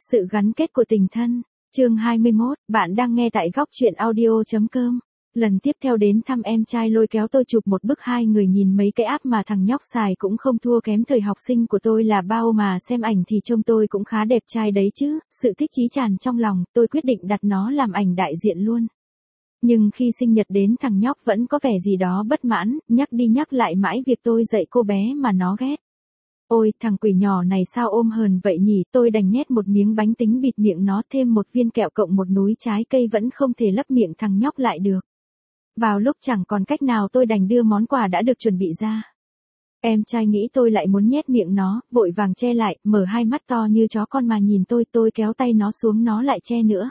Sự gắn kết của tình thân. Chương 21, bạn đang nghe tại góc truyện audio.com. Lần tiếp theo đến thăm em trai lôi kéo tôi chụp một bức hai người nhìn mấy cái app mà thằng nhóc xài cũng không thua kém thời học sinh của tôi là bao mà xem ảnh thì trông tôi cũng khá đẹp trai đấy chứ, sự thích chí tràn trong lòng, tôi quyết định đặt nó làm ảnh đại diện luôn. Nhưng khi sinh nhật đến thằng nhóc vẫn có vẻ gì đó bất mãn, nhắc đi nhắc lại mãi việc tôi dạy cô bé mà nó ghét. Ôi, thằng quỷ nhỏ này sao ôm hờn vậy nhỉ, tôi đành nhét một miếng bánh tính bịt miệng nó, thêm một viên kẹo cộng một núi trái cây vẫn không thể lấp miệng thằng nhóc lại được. Vào lúc chẳng còn cách nào tôi đành đưa món quà đã được chuẩn bị ra. Em trai nghĩ tôi lại muốn nhét miệng nó, vội vàng che lại, mở hai mắt to như chó con mà nhìn tôi kéo tay nó xuống nó lại che nữa.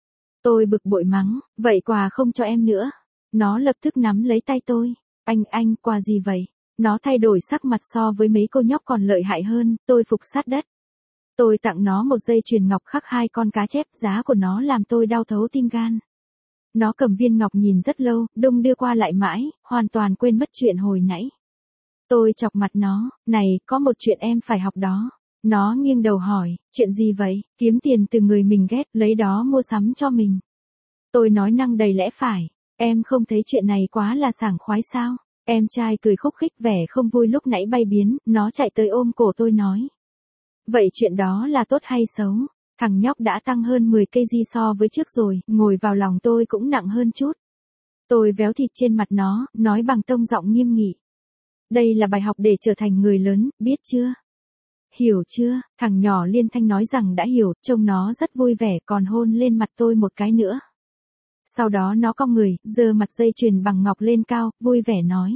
Tôi bực bội mắng, vậy quà không cho em nữa. Nó lập tức nắm lấy tay tôi. Anh, quà gì vậy? Nó thay đổi sắc mặt so với mấy cô nhóc còn lợi hại hơn, tôi phục sát đất. Tôi tặng nó một dây chuyền ngọc khắc hai con cá chép, giá của nó làm tôi đau thấu tim gan. Nó cầm viên ngọc nhìn rất lâu, đung đưa qua lại mãi, hoàn toàn quên mất chuyện hồi nãy. Tôi chọc mặt nó, này, có một chuyện em phải học đó. Nó nghiêng đầu hỏi, chuyện gì vậy? Kiếm tiền từ người mình ghét, lấy đó mua sắm cho mình. Tôi nói năng đầy lẽ phải, em không thấy chuyện này quá là sảng khoái sao? Em trai cười khúc khích vẻ không vui lúc nãy bay biến, nó chạy tới ôm cổ tôi nói. Vậy chuyện đó là tốt hay xấu? Thằng nhóc đã tăng hơn 10 kg so với trước rồi, ngồi vào lòng tôi cũng nặng hơn chút. Tôi véo thịt trên mặt nó, nói bằng tông giọng nghiêm nghị. Đây là bài học để trở thành người lớn, biết chưa? Hiểu chưa? Thằng nhỏ liên thanh nói rằng đã hiểu, trông nó rất vui vẻ còn hôn lên mặt tôi một cái nữa. Sau đó nó cong người, giơ mặt dây chuyền bằng ngọc lên cao, vui vẻ nói.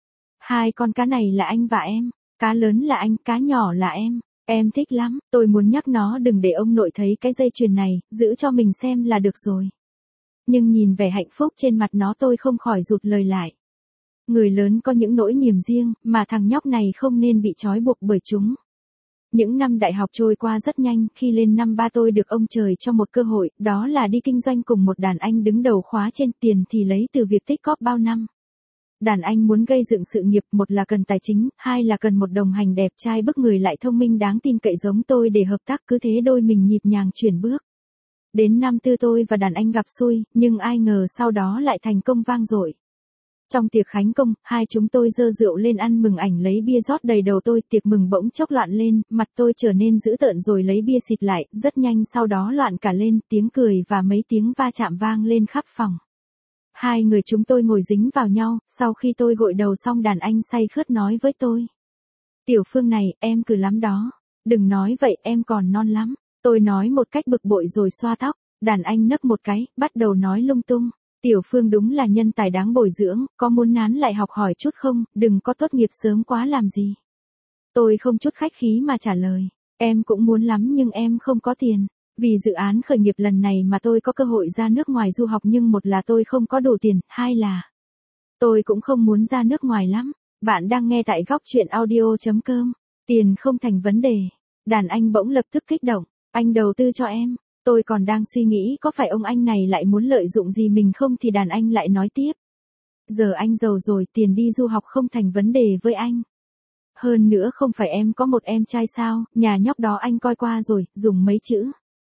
Hai con cá này là anh và em, cá lớn là anh, cá nhỏ là em. Em thích lắm, tôi muốn nhắc nó đừng để ông nội thấy cái dây chuyền này, giữ cho mình xem là được rồi. Nhưng nhìn vẻ hạnh phúc trên mặt nó tôi không khỏi rụt lời lại. Người lớn có những nỗi niềm riêng, mà thằng nhóc này không nên bị trói buộc bởi chúng. Những năm đại học trôi qua rất nhanh, khi lên năm ba tôi được ông trời cho một cơ hội, đó là đi kinh doanh cùng một đàn anh đứng đầu khóa trên, tiền thì lấy từ việc tích cóp bao năm. Đàn anh muốn gây dựng sự nghiệp, một là cần tài chính, hai là cần một đồng hành đẹp trai bức người lại thông minh đáng tin cậy giống tôi để hợp tác, cứ thế đôi mình nhịp nhàng chuyển bước. Đến năm tư tôi và đàn anh gặp xui, nhưng ai ngờ sau đó lại thành công vang dội. Trong tiệc khánh công, hai chúng tôi dơ rượu lên ăn mừng, ảnh lấy bia rót đầy đầu tôi, tiệc mừng bỗng chốc loạn lên, mặt tôi trở nên dữ tợn rồi lấy bia xịt lại, rất nhanh sau đó loạn cả lên, tiếng cười và mấy tiếng va chạm vang lên khắp phòng. Hai người chúng tôi ngồi dính vào nhau, sau khi tôi gội đầu xong đàn anh say khướt nói với tôi. Tiểu Phương này, em cừ lắm đó. Đừng nói vậy, em còn non lắm. Tôi nói một cách bực bội rồi xoa tóc, đàn anh nấc một cái, bắt đầu nói lung tung. Tiểu Phương đúng là nhân tài đáng bồi dưỡng, có muốn nán lại học hỏi chút không, đừng có tốt nghiệp sớm quá làm gì. Tôi không chút khách khí mà trả lời, em cũng muốn lắm nhưng em không có tiền. Vì dự án khởi nghiệp lần này mà tôi có cơ hội ra nước ngoài du học, nhưng một là tôi không có đủ tiền, hai là tôi cũng không muốn ra nước ngoài lắm. Bạn đang nghe tại góc truyện audio.com. Tiền không thành vấn đề. Đàn anh bỗng lập tức kích động, anh đầu tư cho em. Tôi còn đang suy nghĩ có phải ông anh này lại muốn lợi dụng gì mình không thì đàn anh lại nói tiếp. Giờ anh giàu rồi, tiền đi du học không thành vấn đề với anh. Hơn nữa không phải em có một em trai sao, nhà nhóc đó anh coi qua rồi, dùng mấy chữ.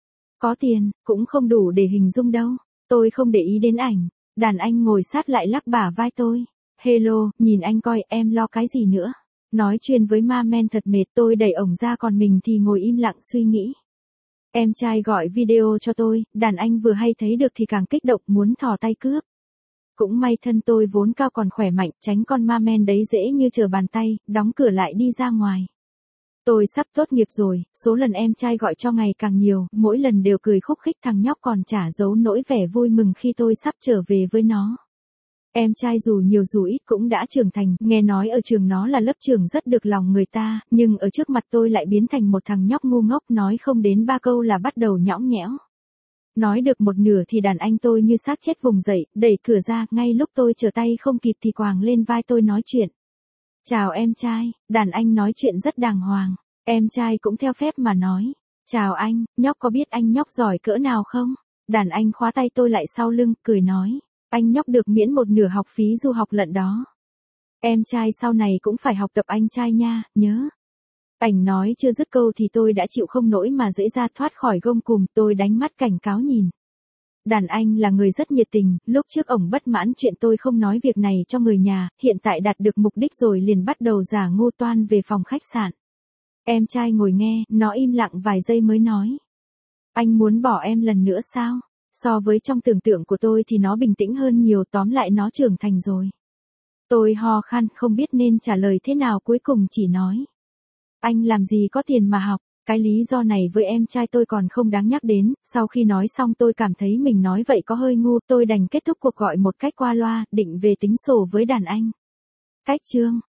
Có tiền, cũng không đủ để hình dung đâu. Tôi không để ý đến ảnh. Đàn anh ngồi sát lại lắc bả vai tôi. Hello, nhìn anh coi, em lo cái gì nữa. Nói chuyện với ma men thật mệt, tôi đẩy ổng ra còn mình thì ngồi im lặng suy nghĩ. Em trai gọi video cho tôi, đàn anh vừa hay thấy được thì càng kích động muốn thò tay cướp. Cũng may thân tôi vốn cao còn khỏe mạnh, tránh con ma men đấy dễ như trở bàn tay, đóng cửa lại đi ra ngoài. Tôi sắp tốt nghiệp rồi, số lần em trai gọi cho ngày càng nhiều, mỗi lần đều cười khúc khích, thằng nhóc còn chả giấu nỗi vẻ vui mừng khi tôi sắp trở về với nó. Em trai dù nhiều dù ít cũng đã trưởng thành, nghe nói ở trường nó là lớp trưởng rất được lòng người ta, nhưng ở trước mặt tôi lại biến thành một thằng nhóc ngu ngốc, nói không đến 3 câu là bắt đầu nhõng nhẽo. Nói được một nửa thì đàn anh tôi như xác chết vùng dậy, đẩy cửa ra, ngay lúc tôi trở tay không kịp thì quàng lên vai tôi nói chuyện. Chào em trai, đàn anh nói chuyện rất đàng hoàng. Em trai cũng theo phép mà nói. Chào anh, nhóc có biết anh nhóc giỏi cỡ nào không? Đàn anh khóa tay tôi lại sau lưng, cười nói. Anh nhóc được miễn một nửa học phí du học lận đó. Em trai sau này cũng phải học tập anh trai nha, nhớ. Ảnh nói chưa dứt câu thì tôi đã chịu không nổi mà giãy ra thoát khỏi gông cùm, tôi đánh mắt cảnh cáo nhìn. Đàn anh là người rất nhiệt tình, lúc trước ổng bất mãn chuyện tôi không nói việc này cho người nhà, hiện tại đạt được mục đích rồi liền bắt đầu giả ngu toan về phòng khách sạn. Em trai ngồi nghe, nó im lặng vài giây mới nói. Anh muốn bỏ em lần nữa sao? So với trong tưởng tượng của tôi thì nó bình tĩnh hơn nhiều, tóm lại nó trưởng thành rồi. Tôi ho khan không biết nên trả lời thế nào, cuối cùng chỉ nói. Anh làm gì có tiền mà học, cái lý do này với em trai tôi còn không đáng nhắc đến, sau khi nói xong tôi cảm thấy mình nói vậy có hơi ngu, tôi đành kết thúc cuộc gọi một cách qua loa, định về tính sổ với đàn anh. Cách chương